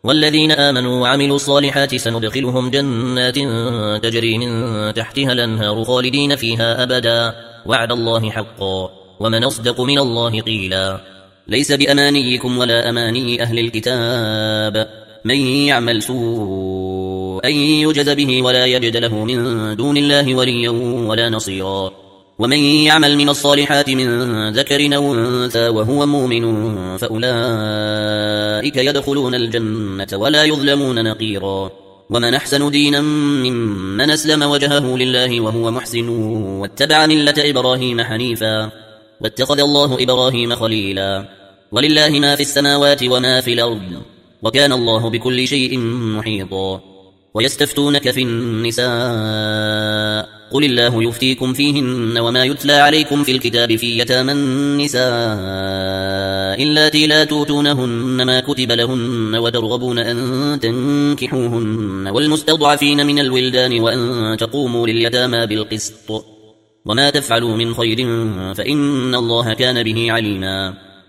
والذين آمنوا وعملوا الصالحات سندخلهم جنات تجري من تحتها الأنهار خالدين فيها أبدا وعد الله حقا ومن أصدق من الله قيلا ليس بأمانيكم ولا أماني أهل الكتاب من يعمل سوءا يجز به ولا يجد له من دون الله وليا ولا نصيرا ومن يعمل من الصالحات من ذكر أو أنثى وهو مؤمن فأولئك يدخلون الجنة ولا يظلمون نقيرا ومن أحسن دينا ممن أسلم وجهه لله وهو محسن واتبع ملة إبراهيم حنيفا واتخذ الله إبراهيم خليلا ولله ما في السماوات وما في الأرض وكان الله بكل شيء محيطا ويستفتونك في النساء قل الله يفتيكم فيهن وما يتلى عليكم في الكتاب في يتامى النساء اللاتي لا توتونهن ما كتب لهن وترغبون أن تنكحوهن والمستضعفين من الولدان وأن تقوموا لليتامى بالقسط وما تفعلوا من خير فإن الله كان به عليما